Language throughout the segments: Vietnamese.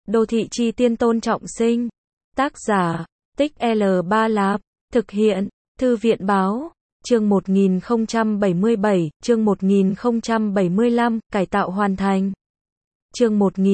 Đô thị chi tiên Tôn Trọng Sinh. Tác giả, Tích L Ba Lạp. Thực hiện, Thư viện Báo. Chương 1077, chương 1075, cải tạo hoàn thành. Chương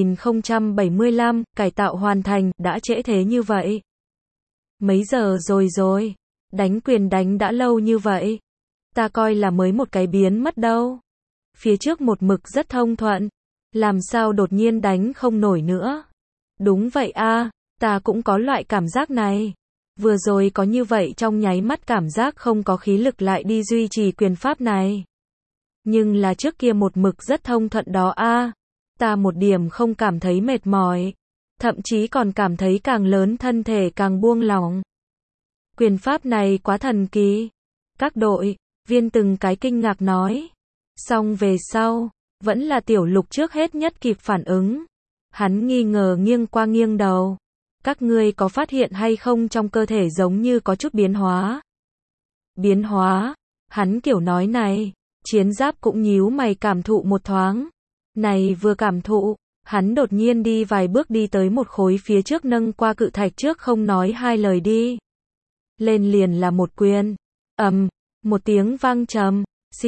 1075, cải tạo hoàn thành, đã trễ thế như vậy. Mấy giờ rồi? Đánh quyền đánh đã lâu như vậy. Ta coi là mới một cái biến mất đâu. Phía trước một mực rất thông thuận. Làm sao đột nhiên đánh không nổi nữa? Đúng vậy a, ta cũng có loại cảm giác này. Vừa rồi có như vậy trong nháy mắt cảm giác không có khí lực lại đi duy trì quyền pháp này. Nhưng là trước kia một mực rất thông thuận đó a. Ta một điểm không cảm thấy mệt mỏi. Thậm chí còn cảm thấy càng lớn thân thể càng buông lỏng. Quyền pháp này quá thần kỳ. Các đội viên từng cái kinh ngạc nói. Xong về sau, vẫn là Tiểu Lục trước hết nhất kịp phản ứng. Hắn nghi ngờ nghiêng qua nghiêng đầu. Các ngươi có phát hiện hay không trong cơ thể giống như có chút biến hóa? Biến hóa? Hắn kiểu nói này, Chiến Giáp cũng nhíu mày cảm thụ một thoáng. Này vừa cảm thụ, hắn đột nhiên đi vài bước đi tới một khối phía trước nâng qua cự thạch trước không nói hai lời đi. Lên liền là một quyền. Một tiếng vang trầm,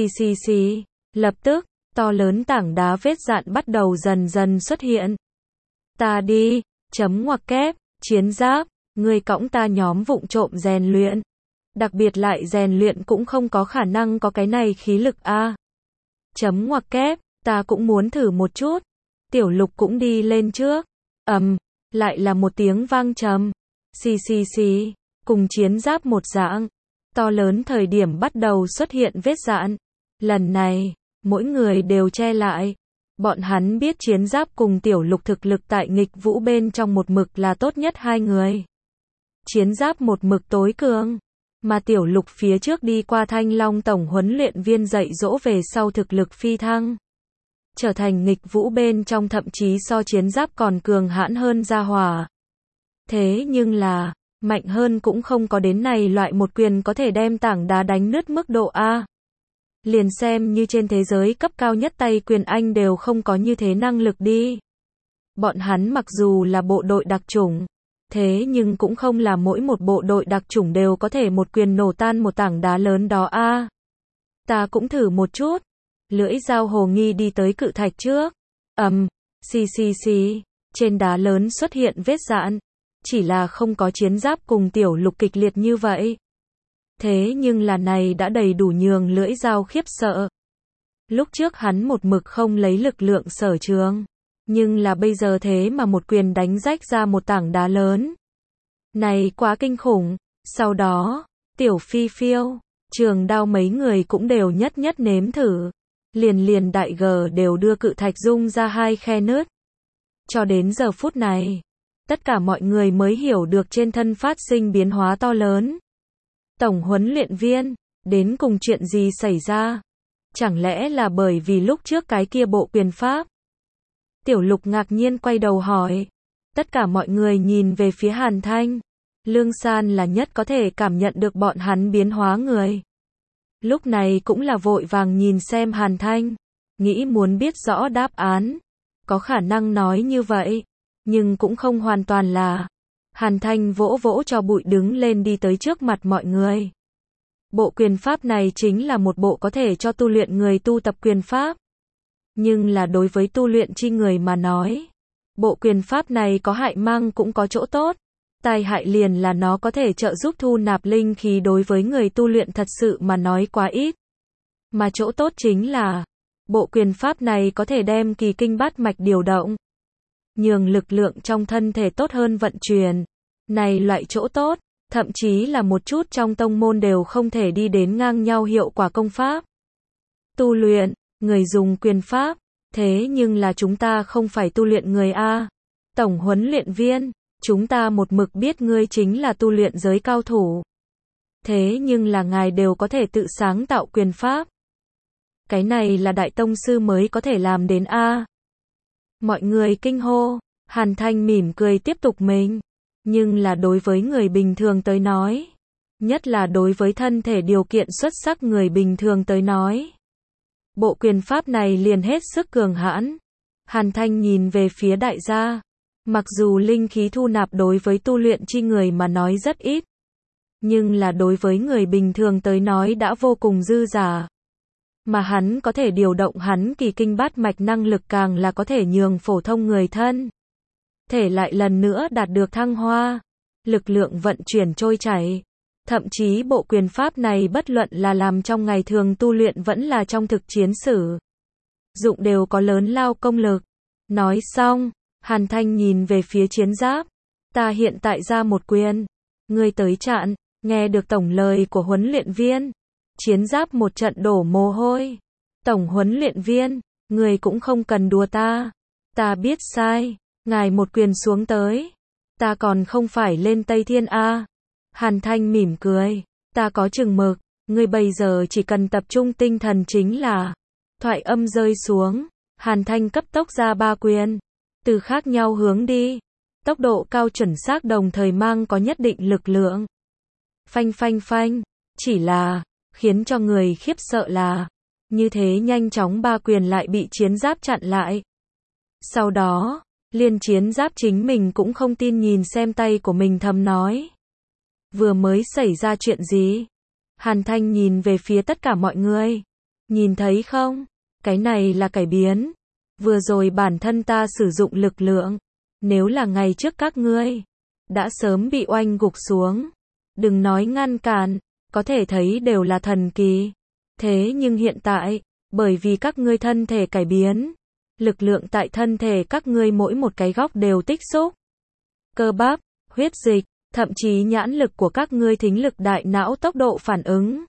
xì. Lập tức, to lớn tảng đá vết dạn bắt đầu dần dần xuất hiện. Ta đi, chấm ngoặc kép, Chiến Giáp, ngươi cõng ta nhóm vụng trộm rèn luyện. Đặc biệt lại rèn luyện cũng không có khả năng có cái này khí lực a. Chấm ngoặc kép, ta cũng muốn thử một chút. Tiểu Lục cũng đi lên trước. Lại là một tiếng vang trầm. Xì. Cùng Chiến Giáp một dạng. To lớn thời điểm bắt đầu xuất hiện vết dạn. Lần này, mỗi người đều che lại. Bọn hắn biết Chiến Giáp cùng Tiểu Lục thực lực tại nghịch vũ bên trong một mực là tốt nhất hai người. Chiến Giáp một mực tối cường. Mà Tiểu Lục phía trước đi qua Thanh Long tổng huấn luyện viên dạy dỗ về sau thực lực phi thăng. Trở thành nghịch vũ bên trong thậm chí so Chiến Giáp còn cường hãn hơn gia hỏa. Thế nhưng là, mạnh hơn cũng không có đến này loại một quyền có thể đem tảng đá đánh nứt mức độ A. Liền xem như trên thế giới cấp cao nhất tay quyền Anh đều không có như thế năng lực đi. Bọn hắn mặc dù là bộ đội đặc chủng, thế nhưng cũng không là mỗi một bộ đội đặc chủng đều có thể một quyền nổ tan một tảng đá lớn đó a. Ta cũng thử một chút. Lưỡi dao hồ nghi đi tới cự thạch trước. Xì. Trên đá lớn xuất hiện vết dạn. Chỉ là không có Chiến Giáp cùng Tiểu Lục kịch liệt như vậy. Thế nhưng là này đã đầy đủ nhường lưỡi dao khiếp sợ. Lúc trước hắn một mực không lấy lực lượng sở trường. Nhưng là bây giờ thế mà một quyền đánh rách ra một tảng đá lớn. Này quá kinh khủng. Sau đó, Tiểu Phi Phiêu, Trường Đao mấy người cũng đều nhất nếm thử. Liền đại G đều đưa cự thạch rung ra hai khe nứt. Cho đến giờ phút này, tất cả mọi người mới hiểu được trên thân phát sinh biến hóa to lớn. Tổng huấn luyện viên, đến cùng chuyện gì xảy ra? Chẳng lẽ là bởi vì lúc trước cái kia bộ quyền pháp? Tiểu Lục ngạc nhiên quay đầu hỏi. Tất cả mọi người nhìn về phía Hàn Thanh. Lương San là nhất có thể cảm nhận được bọn hắn biến hóa người. Lúc này cũng là vội vàng nhìn xem Hàn Thanh. Nghĩ muốn biết rõ đáp án. Có khả năng nói như vậy. Nhưng cũng không hoàn toàn là. Hàn Thanh vỗ cho bụi đứng lên đi tới trước mặt mọi người. Bộ quyền pháp này chính là một bộ có thể cho tu luyện người tu tập quyền pháp. Nhưng là đối với tu luyện chi người mà nói. Bộ quyền pháp này có hại mang cũng có chỗ tốt. Tai hại liền là nó có thể trợ giúp thu nạp linh khí đối với người tu luyện thật sự mà nói quá ít. Mà chỗ tốt chính là, bộ quyền pháp này có thể đem kỳ kinh bát mạch điều động. Nhường lực lượng trong thân thể tốt hơn vận chuyển. Này loại chỗ tốt, thậm chí là một chút trong tông môn đều không thể đi đến ngang nhau hiệu quả công pháp. Tu luyện, người dùng quyền pháp, thế nhưng là chúng ta không phải tu luyện người a. Tổng huấn luyện viên, chúng ta một mực biết ngươi chính là tu luyện giới cao thủ. Thế nhưng là ngài đều có thể tự sáng tạo quyền pháp. Cái này là đại tông sư mới có thể làm đến a. Mọi người kinh hô, Hàn Thanh mỉm cười tiếp tục mình. Nhưng là đối với người bình thường tới nói, nhất là đối với thân thể điều kiện xuất sắc người bình thường tới nói, bộ quyền pháp này liền hết sức cường hãn. Hàn Thanh nhìn về phía đại gia, Mặc dù linh khí thu nạp đối với tu luyện chi người mà nói rất ít, nhưng là đối với người bình thường tới nói đã vô cùng dư giả. Mà hắn có thể điều động hắn kỳ kinh bát mạch năng lực càng là có thể nhường phổ thông người thân thể lại lần nữa đạt được thăng hoa, lực lượng vận chuyển trôi chảy. Thậm chí bộ quyền pháp này bất luận là làm trong ngày thường tu luyện vẫn là trong thực chiến sử dụng đều có lớn lao công lực. Nói xong, Hàn Thanh nhìn về phía Chiến Giáp. Ta hiện tại ra một quyền. Ngươi tới chặn. Nghe được tổng lời của huấn luyện viên. Chiến Giáp một trận đổ mồ hôi. Tổng huấn luyện viên, ngươi cũng không cần đùa ta. Ta biết sai. Ngài một quyền xuống tới. Ta còn không phải lên Tây Thiên A. Hàn Thanh mỉm cười. Ta có chừng mực. Ngươi bây giờ chỉ cần tập trung tinh thần chính là. Thoại âm rơi xuống. Hàn Thanh cấp tốc ra ba quyền. Từ khác nhau hướng đi. Tốc độ cao chuẩn xác đồng thời mang có nhất định lực lượng. Phanh phanh phanh. Chỉ là, khiến cho người khiếp sợ là, như thế nhanh chóng ba quyền lại bị Chiến Giáp chặn lại. Sau đó, Liên Chiến Giáp chính mình cũng không tin nhìn xem tay của mình thầm nói. Vừa mới xảy ra chuyện gì? Hàn Thanh nhìn về phía tất cả mọi người. Nhìn thấy không? Cái này là cải biến. Vừa rồi bản thân ta sử dụng lực lượng. Nếu là ngày trước các ngươi, đã sớm bị oanh gục xuống. Đừng nói ngăn cản, có thể thấy đều là thần kỳ. Thế nhưng hiện tại, bởi vì các ngươi thân thể cải biến, lực lượng tại thân thể các ngươi mỗi một cái góc đều tích xúc. Cơ bắp, huyết dịch, thậm chí nhãn lực của các ngươi, thính lực, đại não, tốc độ phản ứng.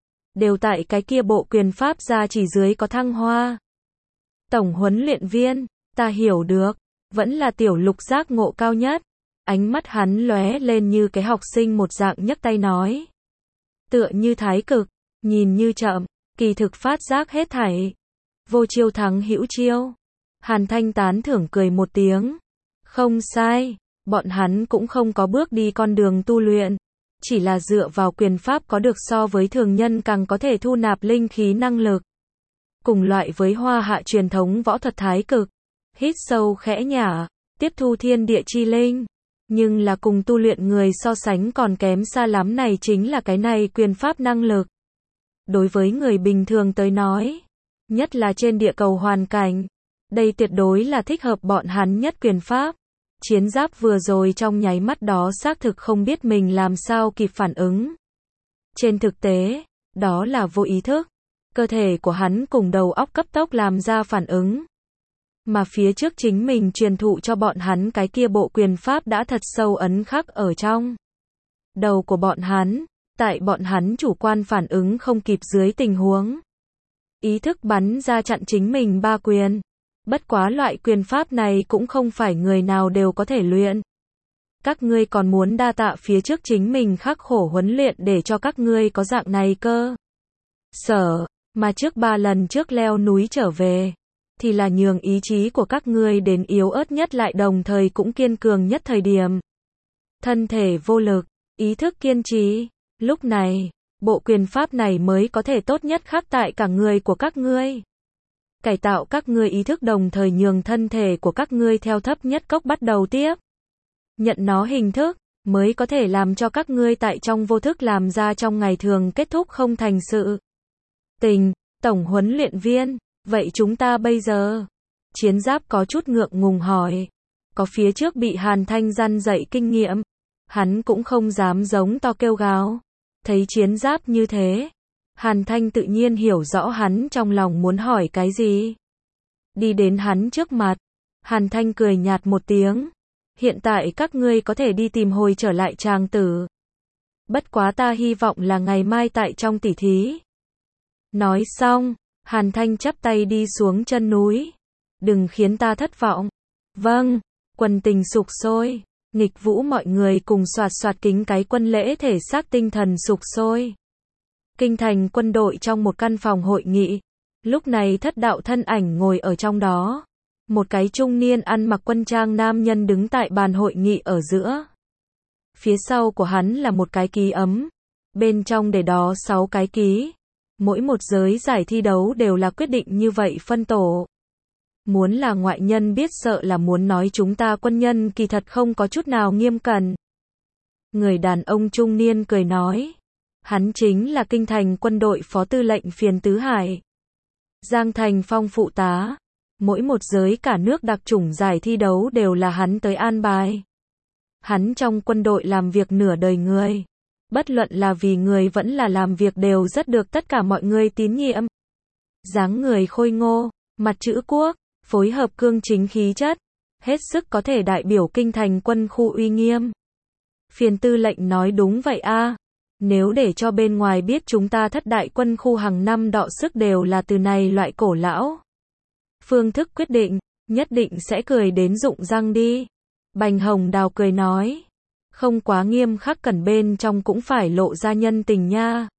Đều tại cái kia bộ quyền pháp ra chỉ dưới có thăng hoa. Tổng huấn luyện viên, ta hiểu được, vẫn là Tiểu Lục giác ngộ cao nhất. Ánh mắt hắn lóe lên như cái học sinh một dạng nhấc tay nói. Tựa như thái cực, nhìn như chậm, kỳ thực phát giác hết thảy. Vô chiêu thắng hữu chiêu. Hàn Thanh tán thưởng cười một tiếng. Không sai, bọn hắn cũng không có bước đi con đường tu luyện. Chỉ là dựa vào quyền pháp có được so với thường nhân càng có thể thu nạp linh khí năng lực. Cùng loại với Hoa Hạ truyền thống võ thuật thái cực. Hít sâu khẽ nhả, tiếp thu thiên địa chi linh. Nhưng là cùng tu luyện người so sánh còn kém xa lắm, này chính là cái này quyền pháp năng lực. Đối với người bình thường tới nói, nhất là trên địa cầu hoàn cảnh, đây tuyệt đối là thích hợp bọn hắn nhất quyền pháp. Chiến Giáp vừa rồi trong nháy mắt đó xác thực không biết mình làm sao kịp phản ứng. Trên thực tế, đó là vô ý thức. Cơ thể của hắn cùng đầu óc cấp tốc làm ra phản ứng. Mà phía trước chính mình truyền thụ cho bọn hắn cái kia bộ quyền pháp đã thật sâu ấn khắc ở trong đầu của bọn hắn, tại bọn hắn chủ quan phản ứng không kịp dưới tình huống. Ý thức bắn ra chặn chính mình ba quyền. Bất quá loại quyền pháp này cũng không phải người nào đều có thể luyện. Các ngươi còn muốn đa tạ phía trước chính mình khắc khổ huấn luyện để cho các ngươi có dạng này cơ. Mà trước 3 lần trước leo núi trở về, thì là nhường ý chí của các ngươi đến yếu ớt nhất lại đồng thời cũng kiên cường nhất thời điểm. Thân thể vô lực, ý thức kiên trì, lúc này, bộ quyền pháp này mới có thể tốt nhất khắc tại cả người của các ngươi. Cải tạo các ngươi ý thức đồng thời nhường thân thể của các ngươi theo thấp nhất cốc bắt đầu tiếp nhận nó hình thức, mới có thể làm cho các ngươi tại trong vô thức làm ra trong ngày thường kết thúc không thành sự tình. Tổng huấn luyện viên, vậy chúng ta bây giờ? Chiến Giáp có chút ngượng ngùng hỏi. Có phía trước bị Hàn Thanh răn dạy kinh nghiệm, hắn cũng không dám giống to kêu gào. Thấy Chiến Giáp như thế, Hàn Thanh tự nhiên hiểu rõ hắn trong lòng muốn hỏi cái gì. Đi đến hắn trước mặt, Hàn Thanh cười nhạt một tiếng. Hiện tại các ngươi có thể đi tìm hồi trở lại tràng tử. Bất quá ta hy vọng là ngày mai tại trong tỉ thí. Nói xong, Hàn Thanh chắp tay đi xuống chân núi. Đừng khiến ta thất vọng. Vâng, quần tình sục sôi. Nghịch vũ mọi người cùng soạt soạt kính cái quân lễ thể xác tinh thần sục sôi. Kinh thành quân đội trong một căn phòng hội nghị. Lúc này thất đạo thân ảnh ngồi ở trong đó. Một cái trung niên ăn mặc quân trang nam nhân đứng tại bàn hội nghị ở giữa. Phía sau của hắn là một cái ký ấm. Bên trong để đó 6 cái ký. Mỗi một giới giải thi đấu đều là quyết định như vậy phân tổ. Muốn là ngoại nhân biết sợ là muốn nói chúng ta quân nhân kỳ thật không có chút nào nghiêm cẩn. Người đàn ông trung niên cười nói. Hắn chính là kinh thành quân đội phó tư lệnh Phiền Tứ Hải. Giang Thành Phong phụ tá. Mỗi một giới cả nước đặc chủng giải thi đấu đều là hắn tới an bài. Hắn trong quân đội làm việc nửa đời người. Bất luận là vì người vẫn là làm việc đều rất được tất cả mọi người tín nhiệm. Dáng người khôi ngô, mặt chữ quốc, phối hợp cương chính khí chất. Hết sức có thể đại biểu kinh thành quân khu uy nghiêm. Phiền tư lệnh nói đúng vậy a. Nếu để cho bên ngoài biết chúng ta thất đại quân khu hàng năm đọ sức đều là từ này loại cổ lão phương thức quyết định, nhất định sẽ cười đến rụng răng đi. Bành Hồng Đào cười nói. Không quá nghiêm khắc cần bên trong cũng phải lộ ra nhân tình nha.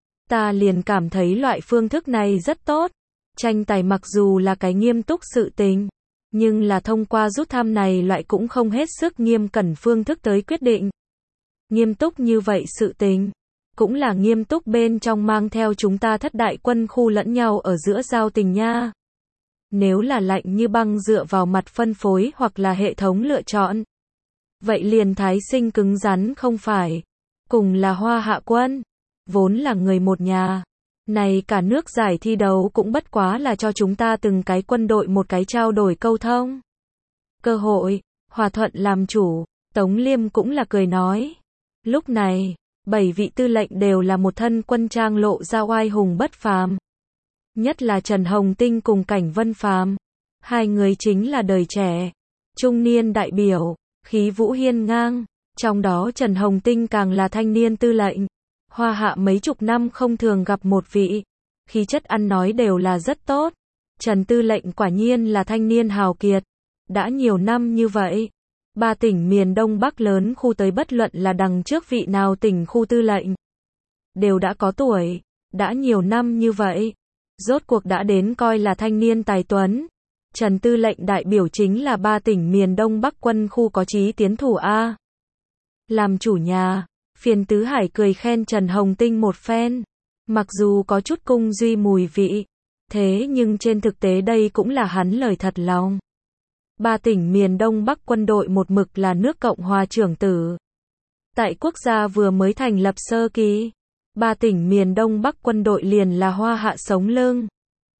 Ta liền cảm thấy loại phương thức này rất tốt. Tranh tài mặc dù là cái nghiêm túc sự tình, nhưng là thông qua rút thăm này loại cũng không hết sức nghiêm cẩn phương thức tới quyết định. Nghiêm túc như vậy sự tình, cũng là nghiêm túc bên trong mang theo chúng ta thất đại quân khu lẫn nhau ở giữa giao tình nha. Nếu là lạnh như băng dựa vào mặt phân phối hoặc là hệ thống lựa chọn, vậy liền thái sinh cứng rắn không phải. Cùng là Hoa Hạ quân, vốn là người một nhà. Này cả nước giải thi đấu cũng bất quá là cho chúng ta từng cái quân đội một cái trao đổi câu thông. Cơ hội, hòa thuận làm chủ, Tống Liêm cũng là cười nói. Lúc này, 7 vị tư lệnh đều là một thân quân trang lộ ra oai hùng bất phàm. Nhất là Trần Hồng Tinh cùng Cảnh Vân Phàm. Hai người chính là đời trẻ, trung niên đại biểu, khí vũ hiên ngang. Trong đó Trần Hồng Tinh càng là thanh niên tư lệnh. Hoa Hạ mấy chục năm không thường gặp một vị. Khí chất ăn nói đều là rất tốt. Trần tư lệnh quả nhiên là thanh niên hào kiệt. Đã nhiều năm như vậy. 3 tỉnh miền Đông Bắc lớn khu tới bất luận là đằng trước vị nào tỉnh khu tư lệnh. Đều đã có tuổi. Đã nhiều năm như vậy. Rốt cuộc đã đến coi là thanh niên tài tuấn. Trần tư lệnh đại biểu chính là 3 tỉnh miền Đông Bắc quân khu có chí tiến thủ A. Làm chủ nhà, Phiền Tứ Hải cười khen Trần Hồng Tinh một phen. Mặc dù có chút cung duy mùi vị, thế nhưng trên thực tế đây cũng là hắn lời thật lòng. 3 tỉnh miền Đông Bắc quân đội một mực là nước Cộng hòa trưởng tử. Tại quốc gia vừa mới thành lập sơ kỳ, 3 tỉnh miền Đông Bắc quân đội liền là Hoa Hạ sống lưng.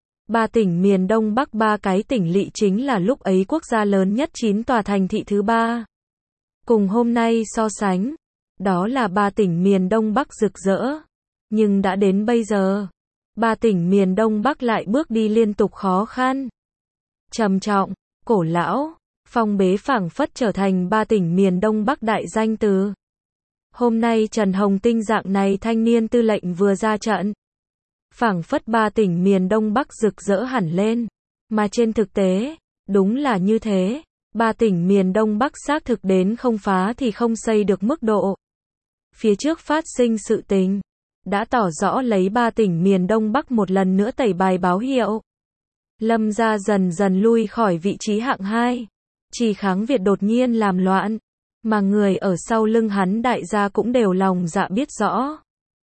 3 tỉnh miền Đông Bắc 3 cái tỉnh lỵ chính là lúc ấy quốc gia lớn nhất 9 tòa thành thị thứ 3. Cùng hôm nay so sánh, đó là 3 tỉnh miền Đông Bắc rực rỡ. Nhưng đã đến bây giờ, 3 tỉnh miền Đông Bắc lại bước đi liên tục khó khăn. Trầm trọng, cổ lão, phong bế phảng phất trở thành 3 tỉnh miền Đông Bắc đại danh từ. Hôm nay Trần Hồng Tinh dạng này thanh niên tư lệnh vừa ra trận. Phảng phất 3 tỉnh miền Đông Bắc rực rỡ hẳn lên. Mà trên thực tế, đúng là như thế. 3 tỉnh miền Đông Bắc xác thực đến không phá thì không xây được mức độ. Phía trước phát sinh sự tình, đã tỏ rõ lấy 3 tỉnh miền Đông Bắc một lần nữa tẩy bài báo hiệu. Lâm gia dần dần lui khỏi vị trí hạng 2. Chỉ Kháng Việt đột nhiên làm loạn. Mà người ở sau lưng hắn đại gia cũng đều lòng dạ biết rõ.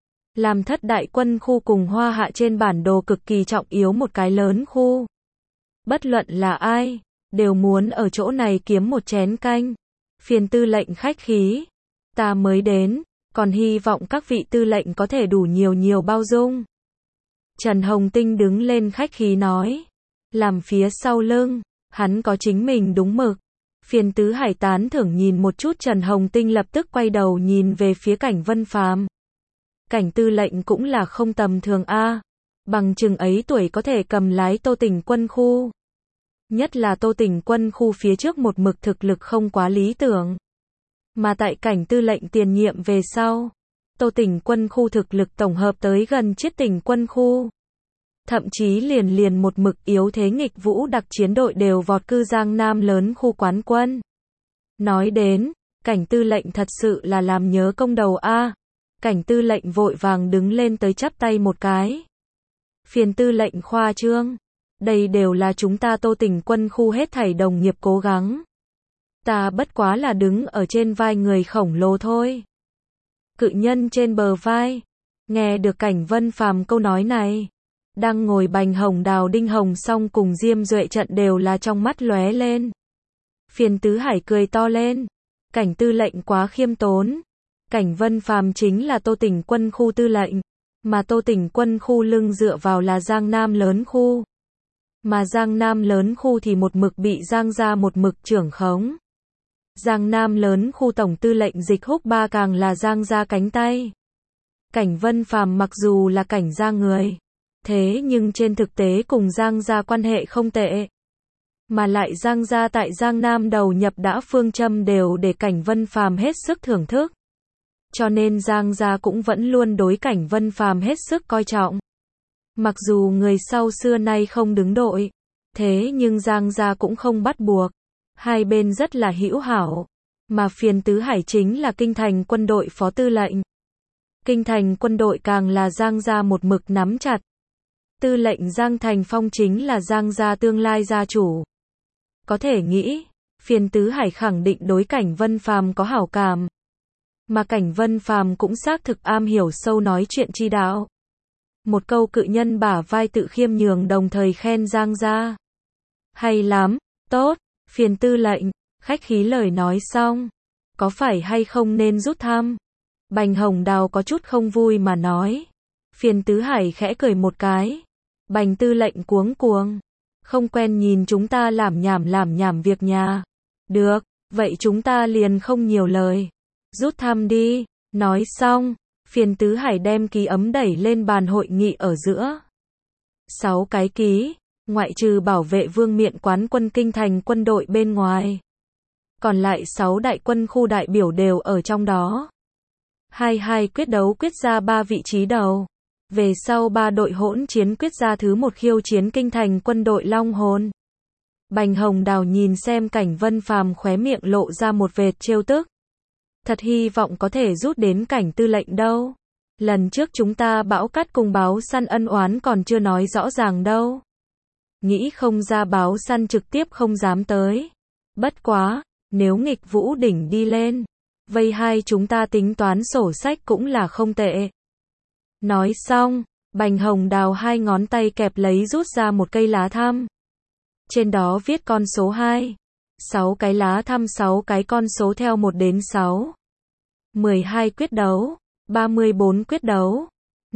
Làm thất đại quân khu cùng Hoa Hạ trên bản đồ cực kỳ trọng yếu một cái lớn khu. Bất luận là ai, đều muốn ở chỗ này kiếm một chén canh. Phiền tư lệnh khách khí. Ta mới đến, còn hy vọng các vị tư lệnh có thể đủ nhiều bao dung. Trần Hồng Tinh đứng lên khách khí nói. Làm phía sau lưng, hắn có chính mình đúng mực. Phiền Tứ Hải tán thưởng nhìn một chút Trần Hồng Tinh lập tức quay đầu nhìn về phía Cảnh Vân Phàm. Cảnh tư lệnh cũng là không tầm thường a. Bằng chừng ấy tuổi có thể cầm lái Tô Tỉnh quân khu. Nhất là Tô Tỉnh quân khu phía trước một mực thực lực không quá lý tưởng. Mà tại Cảnh tư lệnh tiền nhiệm về sau, Tô Tỉnh quân khu thực lực tổng hợp tới gần Chiết Tỉnh quân khu. Thậm chí liền một mực yếu thế nghịch vũ đặc chiến đội đều vọt cư Giang Nam lớn khu quán quân. Nói đến, Cảnh tư lệnh thật sự là làm nhớ công đầu a. Cảnh tư lệnh vội vàng đứng lên tới chắp tay một cái. Phiền tư lệnh khoa trương. Đây đều là chúng ta Tô Tỉnh quân khu hết thảy đồng nghiệp cố gắng. Ta bất quá là đứng ở trên vai người khổng lồ thôi. Cự nhân trên bờ vai. Nghe được Cảnh Vân Phàm câu nói này, Đang ngồi Bành Hồng Đào, Đinh Hồng Song cùng Diêm Duệ Trận đều là trong mắt lóe lên. Phiền Tứ Hải cười to lên. Cảnh tư lệnh quá khiêm tốn. Cảnh Vân Phàm chính là Tô Tỉnh quân khu tư lệnh. Mà Tô Tỉnh quân khu lưng dựa vào là Giang Nam lớn khu. Mà Giang Nam lớn khu thì một mực bị Giang gia một mực trưởng khống. Giang Nam lớn khu tổng tư lệnh Dịch Húc Ba càng là Giang gia cánh tay. Cảnh Vân Phàm mặc dù là cảnh gia người, thế nhưng trên thực tế cùng Giang gia quan hệ không tệ. Mà lại Giang gia tại Giang Nam đầu nhập đã phương châm đều để Cảnh Vân Phàm hết sức thưởng thức. Cho nên Giang gia cũng vẫn luôn đối Cảnh Vân Phàm hết sức coi trọng. Mặc dù người sau xưa nay không đứng đội, thế nhưng Giang gia cũng không bắt buộc. Hai bên rất là hữu hảo. Mà Phiền Tứ Hải chính là kinh thành quân đội phó tư lệnh. Kinh thành quân đội càng là Giang gia một mực nắm chặt. Tư lệnh Giang Thành Phong chính là Giang gia tương lai gia chủ. Có thể nghĩ, Phiền Tứ Hải khẳng định đối Cảnh Vân Phàm có hảo cảm. Mà Cảnh Vân Phàm cũng xác thực am hiểu sâu nói chuyện chi đạo. Một câu cự nhân bả vai tự khiêm nhường đồng thời khen Giang gia. Hay lắm, tốt, Phiền tư lệnh, khách khí lời nói xong. Có phải hay không nên rút thăm? Bành Hồng Đào có chút không vui mà nói. Phiền Tứ Hải khẽ cười một cái. Bành tư lệnh cuống cuồng. Không quen nhìn chúng ta làm nhảm việc nhà. Được, vậy chúng ta liền không nhiều lời. Rút thăm đi. Nói xong, Phiền Tứ Hải đem ký ấm đẩy lên bàn hội nghị ở giữa. 6 cái ký, ngoại trừ bảo vệ vương miện quán quân kinh thành quân đội bên ngoài. Còn lại 6 đại quân khu đại biểu đều ở trong đó. 22 quyết đấu quyết ra 3 vị trí đầu. Về sau 3 đội hỗn chiến quyết ra thứ 1 khiêu chiến kinh thành quân đội Long Hồn. Bành Hồng Đào nhìn xem Cảnh Vân Phàm khóe miệng lộ ra một vệt trêu tức. Thật hy vọng có thể rút đến Cảnh tư lệnh đâu. Lần trước chúng ta Bão Cát cùng Báo Săn ân oán còn chưa nói rõ ràng đâu. Nghĩ không ra Báo Săn trực tiếp không dám tới. Bất quá, nếu Nghịch Vũ đỉnh đi lên, vây hai chúng ta tính toán sổ sách cũng là không tệ. Nói xong, Bành Hồng Đào 2 ngón tay kẹp lấy rút ra một cây lá thăm. Trên đó viết con số 2. 6 cái lá thăm 6 cái con số theo 1 đến 6. 12 quyết đấu, 34 quyết đấu,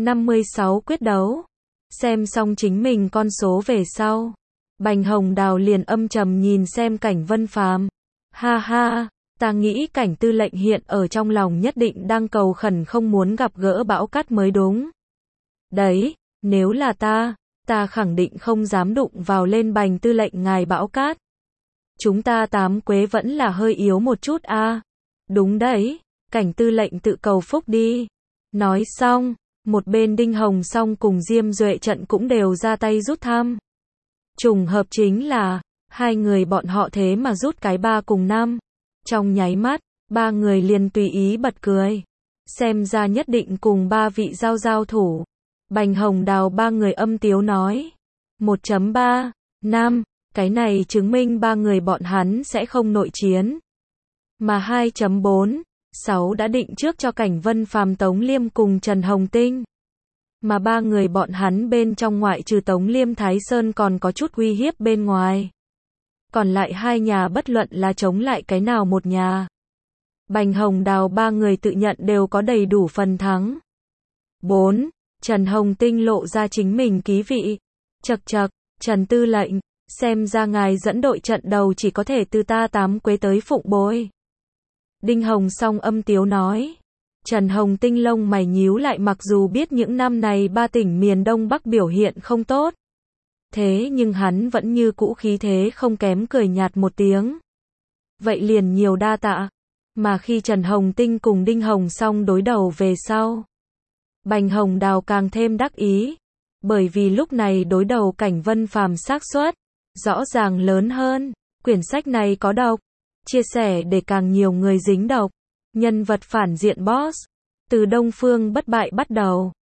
56 quyết đấu. Xem xong chính mình con số về sau. Bành Hồng Đào liền âm trầm nhìn xem Cảnh Vân Phàm. Ha ha, ta nghĩ Cảnh tư lệnh hiện ở trong lòng nhất định đang cầu khẩn không muốn gặp gỡ Bão Cát mới đúng. Đấy, nếu là ta khẳng định không dám đụng vào lên Bành tư lệnh ngài Bão Cát. Chúng ta 8 quế vẫn là hơi yếu một chút a. Đúng đấy, Cảnh tư lệnh tự cầu phúc đi. Nói xong, một bên Đinh Hồng Song cùng Diêm Duệ Trận cũng đều ra tay rút thăm. Trùng hợp chính là, hai người bọn họ thế mà rút cái 3 cùng 5. Trong nháy mắt, 3 người liền tùy ý bật cười. Xem ra nhất định cùng 3 vị giao thủ. Bành Hồng Đào 3 người âm tiếu nói. 1.3, 5, cái này chứng minh 3 người bọn hắn sẽ không nội chiến. Mà 2.4, 6 đã định trước cho Cảnh Vân Phàm Tống Liêm cùng Trần Hồng Tinh. Mà 3 người bọn hắn bên trong ngoại trừ Tống Liêm Thái Sơn còn có chút uy hiếp bên ngoài. Còn lại 2 nhà bất luận là chống lại cái nào một nhà. Bành Hồng Đào 3 người tự nhận đều có đầy đủ phần thắng. 4. Trần Hồng Tinh lộ ra chính mình ký vị. Chậc chậc, Trần tư lệnh, xem ra ngài dẫn đội trận đầu chỉ có thể từ ta 8 quế tới phụng bồi. Đinh Hồng Song âm tiếu nói. Trần Hồng Tinh lông mày nhíu lại mặc dù biết những năm này 3 tỉnh miền Đông Bắc biểu hiện không tốt. Thế nhưng hắn vẫn như cũ khí thế không kém cười nhạt một tiếng. Vậy liền nhiều đa tạ. Mà khi Trần Hồng Tinh cùng Đinh Hồng Song đối đầu về sau, Bành Hồng Đào càng thêm đắc ý. Bởi vì lúc này đối đầu Cảnh Vân Phàm xác suất rõ ràng lớn hơn. Quyển sách này có độc. Chia sẻ để càng nhiều người dính độc. Nhân vật phản diện boss. Từ Đông Phương bất bại bắt đầu.